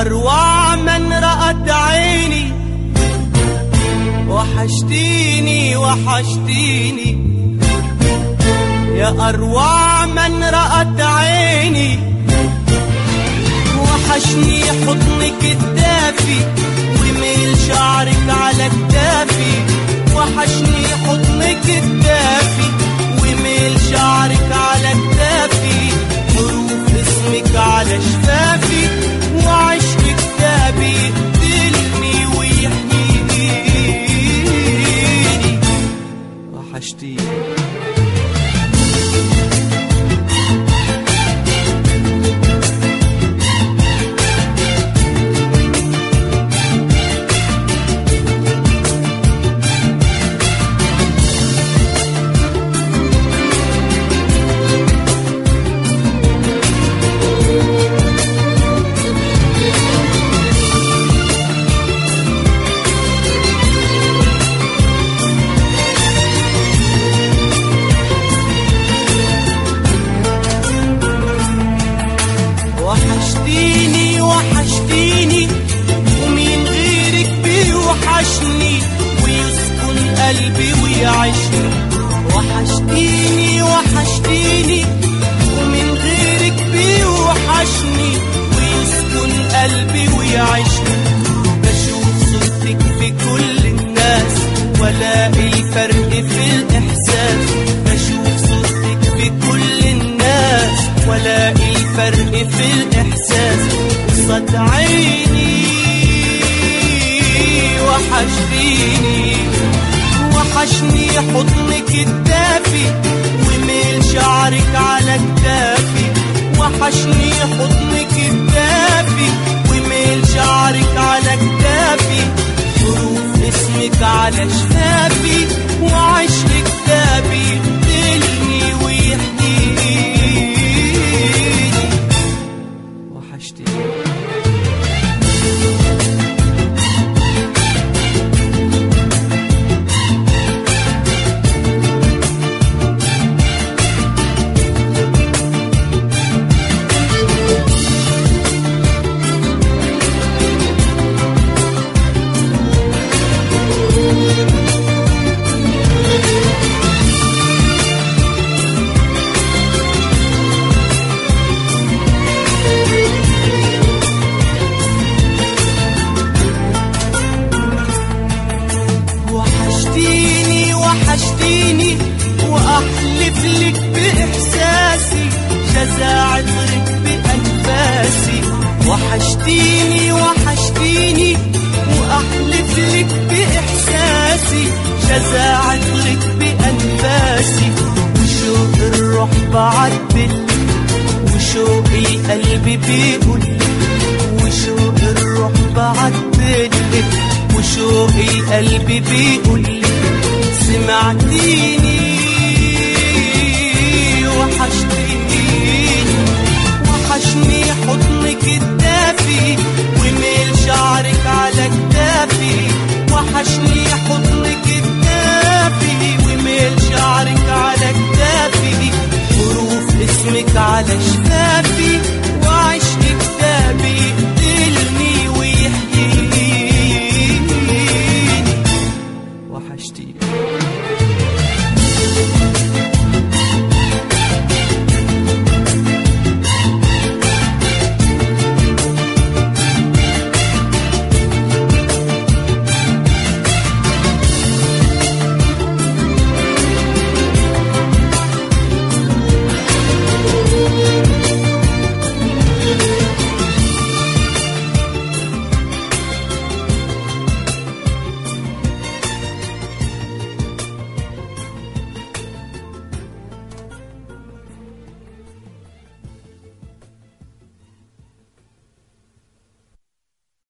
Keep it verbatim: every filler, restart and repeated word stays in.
أروع من رأت عيني، وحشتيني وحشتيني يا أروع من رأت عيني. وحشني حضنك الدافي وميل شعرك على كتافي، وحشني حضنك الدافي وميل شعرك على كتافي، حروف اسمك على شفافي، وعشق كتابي يقتلني ويحميني. وحشتيني وحشتيني وحشتيني ومين غيرك بيوحشني ويسكن قلبي ويعيشني. وحشتيني وحشتيني ومين غيرك بيوحشني ويسكن قلبي ويعيشني. بشوف صورتك في كل الناس ولاقي الفرق في الإحساس، بشوف صورتك في كل الناس ولاقي الفرق في الإحساس قصاد عيني. وحشتيني وحشني حضنك الدافي وميل شعرك على كتافي، وحشني حضنك الدافي وميل شعرك على كتافي، حروف اسمك على شفافي، وعشق كتابي يقتلني ويحكيني. وحشتيني وحشتيني وأحلف لك بإحساسي شزاعة طريق بأنفاسي. وحشتيني وحشتيني وأحلف لك بإحساسي شزاعة طريق بأنفاسي. وشوق الروح بعدل وشوق القلب بيقول، وشوق الروح بعدل وشوق القلب بيقول سمعتيني